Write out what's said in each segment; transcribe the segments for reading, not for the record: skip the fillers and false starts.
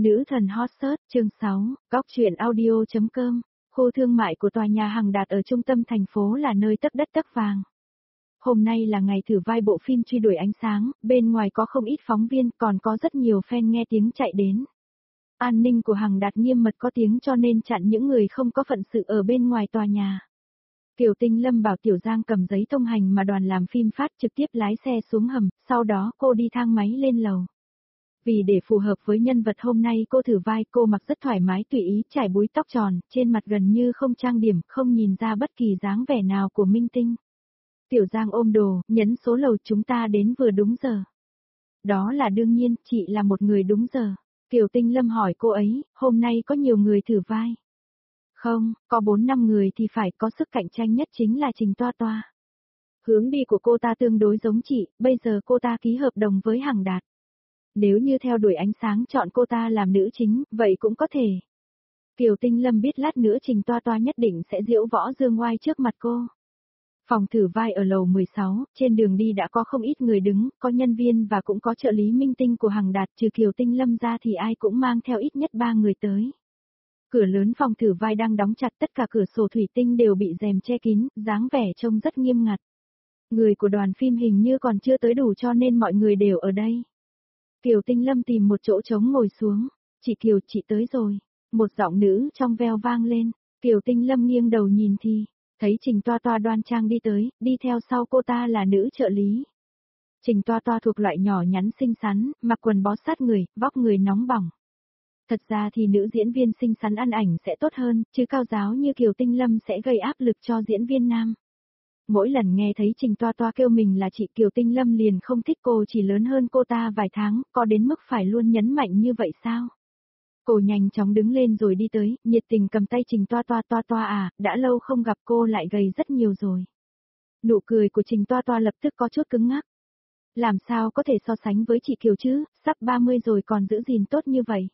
Nữ thần hot search chương 6, góc truyện audio.com, khu thương mại của tòa nhà Hằng Đạt ở trung tâm thành phố là nơi tấp đất tấp vàng. Hôm nay là ngày thử vai bộ phim Truy đuổi ánh sáng, bên ngoài có không ít phóng viên còn có rất nhiều fan nghe tiếng chạy đến. An ninh của Hằng Đạt nghiêm mật có tiếng cho nên chặn những người không có phận sự ở bên ngoài tòa nhà. Kiều Tinh Lâm bảo Tiểu Giang cầm giấy thông hành mà đoàn làm phim phát trực tiếp lái xe xuống hầm, sau đó cô đi thang máy lên lầu. Vì để phù hợp với nhân vật hôm nay cô thử vai, cô mặc rất thoải mái tùy ý, trải búi tóc tròn, trên mặt gần như không trang điểm, không nhìn ra bất kỳ dáng vẻ nào của minh tinh. Tiểu Giang ôm đồ, nhấn số lầu, chúng ta đến vừa đúng giờ. Đó là đương nhiên, chị là một người đúng giờ. Kiều Tinh Lâm hỏi cô ấy, hôm nay có nhiều người thử vai. Không, có 4-5 người thì phải, có sức cạnh tranh nhất chính là Trình Toa Toa. Hướng đi của cô ta tương đối giống chị, bây giờ cô ta ký hợp đồng với Hằng Đạt. Nếu như theo đuổi ánh sáng chọn cô ta làm nữ chính, vậy cũng có thể. Kiều Tinh Lâm biết lát nữa Trình Toa Toa nhất định sẽ diễu võ dương oai trước mặt cô. Phòng thử vai ở lầu 16, trên đường đi đã có không ít người đứng, có nhân viên và cũng có trợ lý minh tinh của Hằng Đạt, trừ Kiều Tinh Lâm ra thì ai cũng mang theo ít nhất 3 người tới. Cửa lớn phòng thử vai đang đóng chặt, tất cả cửa sổ thủy tinh đều bị rèm che kín, dáng vẻ trông rất nghiêm ngặt. Người của đoàn phim hình như còn chưa tới đủ cho nên mọi người đều ở đây. Kiều Tinh Lâm tìm một chỗ trống ngồi xuống. Chị Kiều, chị tới rồi. Một giọng nữ trong veo vang lên. Kiều Tinh Lâm nghiêng đầu nhìn thì, thấy Trình Toa Toa đoan trang đi tới, đi theo sau cô ta là nữ trợ lý. Trình Toa Toa thuộc loại nhỏ nhắn xinh xắn, mặc quần bó sát người, vóc người nóng bỏng. Thật ra thì nữ diễn viên xinh xắn ăn ảnh sẽ tốt hơn, chứ cao giáo như Kiều Tinh Lâm sẽ gây áp lực cho diễn viên nam. Mỗi lần nghe thấy Trình Toa Toa kêu mình là chị, Kiều Tinh Lâm liền không thích, cô chỉ lớn hơn cô ta vài tháng, có đến mức phải luôn nhấn mạnh như vậy sao? Cô nhanh chóng đứng lên rồi đi tới, nhiệt tình cầm tay Trình Toa Toa. Toa Toa à, đã lâu không gặp, cô lại gầy rất nhiều rồi. Nụ cười của Trình Toa Toa lập tức có chút cứng ngắc. Làm sao có thể so sánh với chị Kiều chứ, sắp 30 rồi còn giữ gìn tốt như vậy.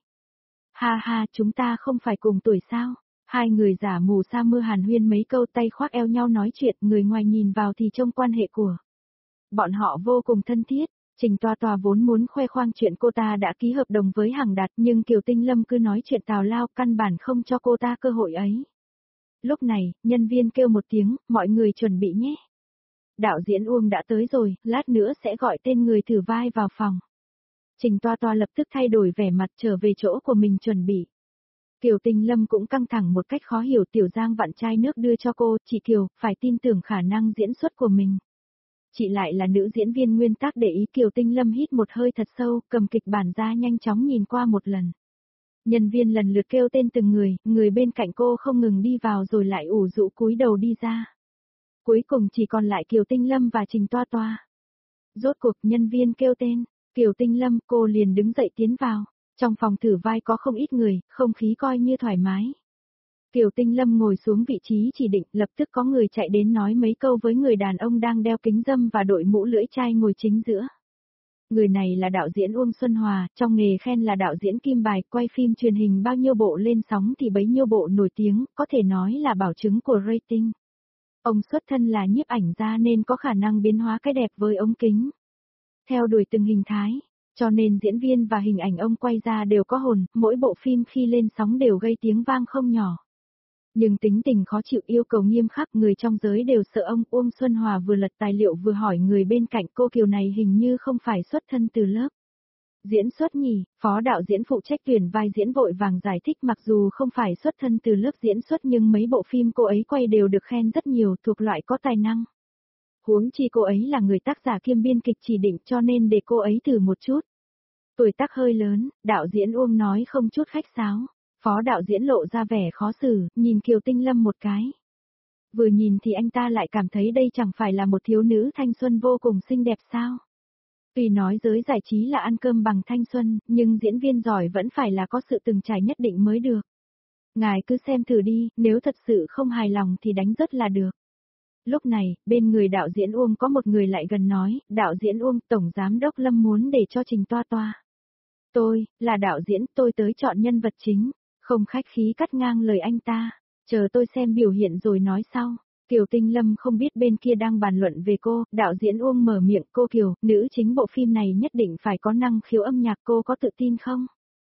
Ha ha, chúng ta không phải cùng tuổi sao? Hai người giả mù sa mưa hàn huyên mấy câu, tay khoác eo nhau nói chuyện, người ngoài nhìn vào thì trông quan hệ của bọn họ vô cùng thân thiết. Trình Toa Toa vốn muốn khoe khoang chuyện cô ta đã ký hợp đồng với Hằng Đạt, nhưng Kiều Tinh Lâm cứ nói chuyện tào lao, căn bản không cho cô ta cơ hội ấy. Lúc này, nhân viên kêu một tiếng, mọi người chuẩn bị nhé. Đạo diễn Uông đã tới rồi, lát nữa sẽ gọi tên người thử vai vào phòng. Trình Toa Toa lập tức thay đổi vẻ mặt, trở về chỗ của mình chuẩn bị. Kiều Tinh Lâm cũng căng thẳng một cách khó hiểu. Tiểu Giang vặn chai nước đưa cho cô, chị Kiều, phải tin tưởng khả năng diễn xuất của mình. Chị lại là nữ diễn viên nguyên tắc để ý. Kiều Tinh Lâm hít một hơi thật sâu, cầm kịch bản ra nhanh chóng nhìn qua một lần. Nhân viên lần lượt kêu tên từng người, người bên cạnh cô không ngừng đi vào rồi lại ủ rũ cúi đầu đi ra. Cuối cùng chỉ còn lại Kiều Tinh Lâm và Trình Toa Toa. Rốt cuộc nhân viên kêu tên, Kiều Tinh Lâm, cô liền đứng dậy tiến vào. Trong phòng thử vai có không ít người, không khí coi như thoải mái. Kiều Tinh Lâm ngồi xuống vị trí chỉ định, lập tức có người chạy đến nói mấy câu với người đàn ông đang đeo kính râm và đội mũ lưỡi chai ngồi chính giữa. Người này là đạo diễn Uông Xuân Hòa, trong nghề khen là đạo diễn kim bài, quay phim truyền hình bao nhiêu bộ lên sóng thì bấy nhiêu bộ nổi tiếng, có thể nói là bảo chứng của rating. Ông xuất thân là nhiếp ảnh gia nên có khả năng biến hóa cái đẹp với ống kính. Theo đuổi từng hình thái. Cho nên diễn viên và hình ảnh ông quay ra đều có hồn, mỗi bộ phim khi lên sóng đều gây tiếng vang không nhỏ. Nhưng tính tình khó chịu, yêu cầu nghiêm khắc, người trong giới đều sợ ông. Uông Xuân Hòa vừa lật tài liệu vừa hỏi người bên cạnh, cô Kiều này hình như không phải xuất thân từ lớp diễn xuất nhỉ. Phó đạo diễn phụ trách tuyển vai diễn vội vàng giải thích, mặc dù không phải xuất thân từ lớp diễn xuất nhưng mấy bộ phim cô ấy quay đều được khen rất nhiều, thuộc loại có tài năng. Huống chi cô ấy là người tác giả kiêm biên kịch chỉ định, cho nên để cô ấy thử một chút. Tuổi tác hơi lớn, đạo diễn Uông nói không chút khách sáo. Phó đạo diễn lộ ra vẻ khó xử, nhìn Kiều Tinh Lâm một cái. Vừa nhìn thì anh ta lại cảm thấy đây chẳng phải là một thiếu nữ thanh xuân vô cùng xinh đẹp sao. Tuy nói giới giải trí là ăn cơm bằng thanh xuân, nhưng diễn viên giỏi vẫn phải là có sự từng trải nhất định mới được. Ngài cứ xem thử đi, nếu thật sự không hài lòng thì đánh rớt là được. Lúc này, bên người đạo diễn Uông có một người lại gần nói, đạo diễn Uông, tổng giám đốc Lâm muốn để cho Trình Toa Toa. Tôi, là đạo diễn, tôi tới chọn nhân vật chính, không khách khí cắt ngang lời anh ta, chờ tôi xem biểu hiện rồi nói sau. Kiều Tinh Lâm không biết bên kia đang bàn luận về cô, đạo diễn Uông mở miệng, cô Kiều, nữ chính bộ phim này nhất định phải có năng khiếu âm nhạc, cô có tự tin không?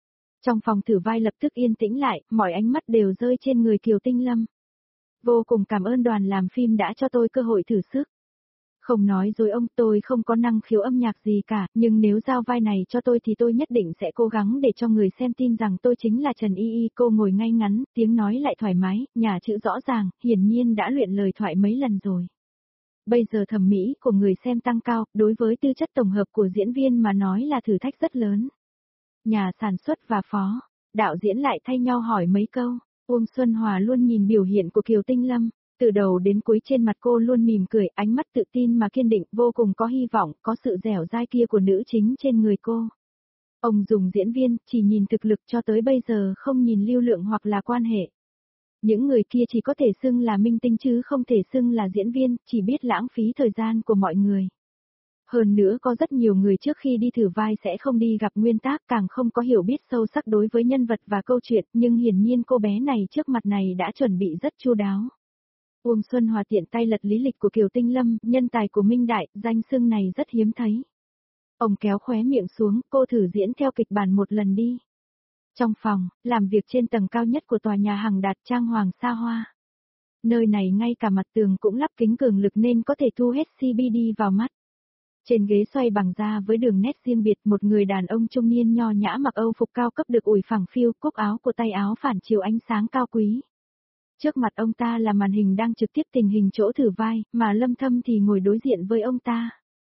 Trong phòng thử vai lập tức yên tĩnh lại, mọi ánh mắt đều rơi trên người Kiều Tinh Lâm. Vô cùng cảm ơn đoàn làm phim đã cho tôi cơ hội thử sức. Không nói dối ông, tôi không có năng khiếu âm nhạc gì cả, nhưng nếu giao vai này cho tôi thì tôi nhất định sẽ cố gắng để cho người xem tin rằng tôi chính là Trần Y Y. Cô ngồi ngay ngắn, tiếng nói lại thoải mái, nhà chữ rõ ràng, hiển nhiên đã luyện lời thoại mấy lần rồi. Bây giờ thẩm mỹ của người xem tăng cao, đối với tư chất tổng hợp của diễn viên mà nói là thử thách rất lớn. Nhà sản xuất và phó, đạo diễn lại thay nhau hỏi mấy câu. Uông Xuân Hòa luôn nhìn biểu hiện của Kiều Tinh Lâm, từ đầu đến cuối trên mặt cô luôn mỉm cười, ánh mắt tự tin mà kiên định, vô cùng có hy vọng, có sự dẻo dai kia của nữ chính trên người cô. Ông dùng diễn viên, chỉ nhìn thực lực cho tới bây giờ không nhìn lưu lượng hoặc là quan hệ. Những người kia chỉ có thể xưng là minh tinh chứ không thể xưng là diễn viên, chỉ biết lãng phí thời gian của mọi người. Hơn nữa có rất nhiều người trước khi đi thử vai sẽ không đi gặp nguyên tác, càng không có hiểu biết sâu sắc đối với nhân vật và câu chuyện, nhưng hiển nhiên cô bé này trước mặt này đã chuẩn bị rất chu đáo. Uông Xuân Hòa tiện tay lật lý lịch của Kiều Tinh Lâm, nhân tài của Minh Đại, danh xưng này rất hiếm thấy. Ông kéo khóe miệng xuống, cô thử diễn theo kịch bản một lần đi. Trong phòng, làm việc trên tầng cao nhất của tòa nhà Hằng Đạt trang hoàng xa hoa. Nơi này ngay cả mặt tường cũng lắp kính cường lực nên có thể thu hết CBD vào mắt. Trên ghế xoay bằng da với đường nét riêng biệt, một người đàn ông trung niên nho nhã mặc Âu phục cao cấp được ủi phẳng phiu, cúc áo của tay áo phản chiếu ánh sáng cao quý. Trước mặt ông ta là màn hình đang trực tiếp tình hình chỗ thử vai, mà Lâm Thâm thì ngồi đối diện với ông ta.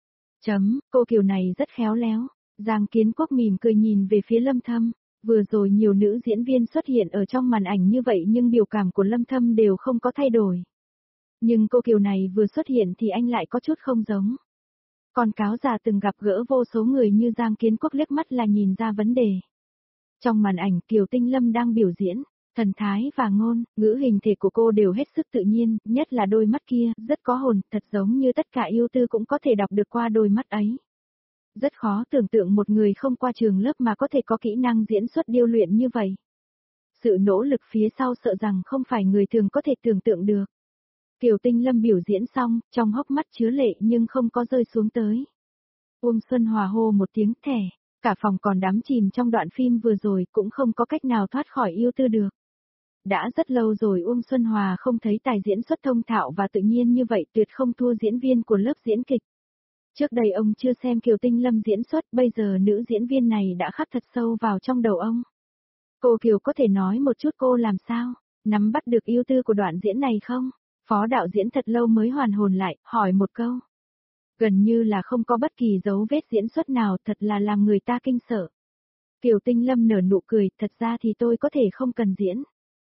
Cô Kiều này rất khéo léo. Giang Kiến Quốc mỉm cười nhìn về phía Lâm Thâm. Vừa rồi nhiều nữ diễn viên xuất hiện ở trong màn ảnh như vậy nhưng biểu cảm của Lâm Thâm đều không có thay đổi. Nhưng cô Kiều này vừa xuất hiện thì anh lại có chút không giống. Còn cáo già từng gặp gỡ vô số người như Giang Kiến Quốc liếc mắt là nhìn ra vấn đề. Trong màn ảnh Kiều Tinh Lâm đang biểu diễn, thần thái và ngôn, ngữ hình thể của cô đều hết sức tự nhiên, nhất là đôi mắt kia, rất có hồn, thật giống như tất cả yêu tư cũng có thể đọc được qua đôi mắt ấy. Rất khó tưởng tượng một người không qua trường lớp mà có thể có kỹ năng diễn xuất điêu luyện như vậy. Sự nỗ lực phía sau sợ rằng không phải người thường có thể tưởng tượng được. Kiều Tinh Lâm biểu diễn xong, trong hốc mắt chứa lệ nhưng không có rơi xuống tới. Uông Xuân Hòa hô một tiếng thẻ, cả phòng còn đắm chìm trong đoạn phim vừa rồi cũng không có cách nào thoát khỏi yêu tư được. Đã rất lâu rồi Uông Xuân Hòa không thấy tài diễn xuất thông thạo và tự nhiên như vậy, tuyệt không thua diễn viên của lớp diễn kịch. Trước đây ông chưa xem Kiều Tinh Lâm diễn xuất, bây giờ nữ diễn viên này đã khắc thật sâu vào trong đầu ông. Cô Kiều có thể nói một chút cô làm sao, nắm bắt được yêu tư của đoạn diễn này không? Phó đạo diễn thật lâu mới hoàn hồn lại, hỏi một câu. Gần như là không có bất kỳ dấu vết diễn xuất nào, thật là làm người ta kinh sợ. Kiều Tinh Lâm nở nụ cười, thật ra thì tôi có thể không cần diễn.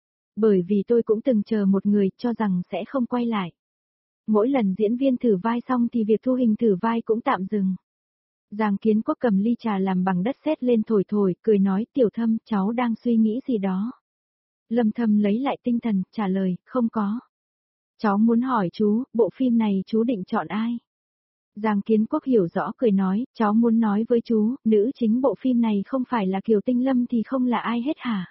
Bởi vì tôi cũng từng chờ một người cho rằng sẽ không quay lại. Mỗi lần diễn viên thử vai xong thì việc thu hình thử vai cũng tạm dừng. Giang Kiến Quốc cầm ly trà làm bằng đất sét lên thổi thổi, cười nói Tiểu Thâm, cháu đang suy nghĩ gì đó. Lâm Thâm lấy lại tinh thần, trả lời, không có. Cháu muốn hỏi chú, bộ phim này chú định chọn ai? Giang Kiến Quốc hiểu rõ cười nói, cháu muốn nói với chú, nữ chính bộ phim này không phải là Kiều Tinh Lâm thì không là ai hết hả?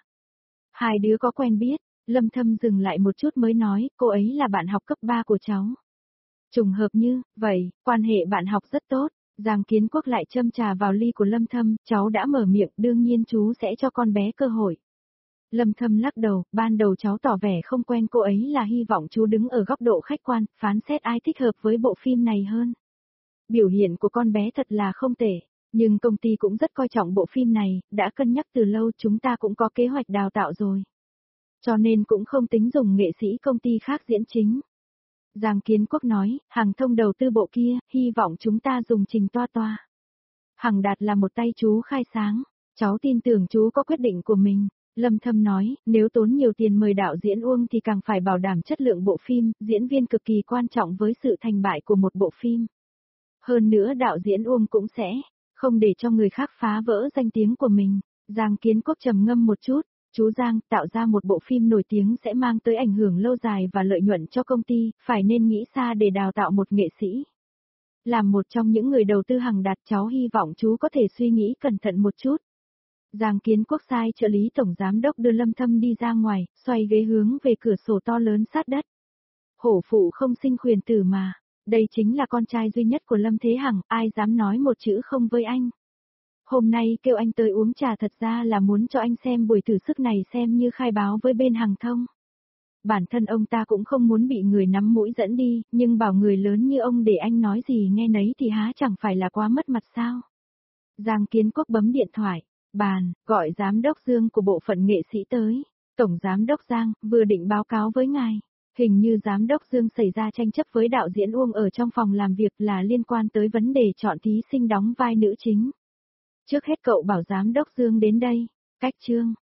Hai đứa có quen biết, Lâm Thâm dừng lại một chút mới nói, cô ấy là bạn học cấp 3 của cháu. Trùng hợp như, vậy, quan hệ bạn học rất tốt. Giang Kiến Quốc lại châm trà vào ly của Lâm Thâm, cháu đã mở miệng, đương nhiên chú sẽ cho con bé cơ hội. Lâm Thâm lắc đầu, ban đầu cháu tỏ vẻ không quen cô ấy là hy vọng chú đứng ở góc độ khách quan, phán xét ai thích hợp với bộ phim này hơn. Biểu hiện của con bé thật là không tệ, nhưng công ty cũng rất coi trọng bộ phim này, đã cân nhắc từ lâu, chúng ta cũng có kế hoạch đào tạo rồi. Cho nên cũng không tính dùng nghệ sĩ công ty khác diễn chính. Giang Kiến Quốc nói, Hằng Thông đầu tư bộ kia, hy vọng chúng ta dùng Trình Toa Toa. Hằng Đạt là một tay chú khai sáng, cháu tin tưởng chú có quyết định của mình. Lâm Thâm nói, nếu tốn nhiều tiền mời đạo diễn Uông thì càng phải bảo đảm chất lượng bộ phim, diễn viên cực kỳ quan trọng với sự thành bại của một bộ phim. Hơn nữa đạo diễn Uông cũng sẽ không để cho người khác phá vỡ danh tiếng của mình. Giang Kiến Quốc trầm ngâm một chút, chú Giang, tạo ra một bộ phim nổi tiếng sẽ mang tới ảnh hưởng lâu dài và lợi nhuận cho công ty, phải nên nghĩ xa để đào tạo một nghệ sĩ. Làm một trong những người đầu tư Hằng Đạt, cháu hy vọng chú có thể suy nghĩ cẩn thận một chút. Giang Kiến Quốc sai trợ lý tổng giám đốc đưa Lâm Thâm đi ra ngoài, xoay ghế hướng về cửa sổ to lớn sát đất. Hổ phụ không sinh khuyển tử mà, đây chính là con trai duy nhất của Lâm Thế Hằng, ai dám nói một chữ không với anh. Hôm nay kêu anh tới uống trà thật ra là muốn cho anh xem buổi thử sức này xem như khai báo với bên hàng thông. Bản thân ông ta cũng không muốn bị người nắm mũi dẫn đi, nhưng bảo người lớn như ông để anh nói gì nghe nấy thì há chẳng phải là quá mất mặt sao. Giang Kiến Quốc bấm điện thoại, bàn, gọi giám đốc Dương của bộ phận nghệ sĩ tới. Tổng giám đốc Giang, vừa định báo cáo với ngài. Hình như giám đốc Dương xảy ra tranh chấp với đạo diễn Uông ở trong phòng làm việc là liên quan tới vấn đề chọn thí sinh đóng vai nữ chính. Trước hết cậu bảo giám đốc Dương đến đây. Cách chương.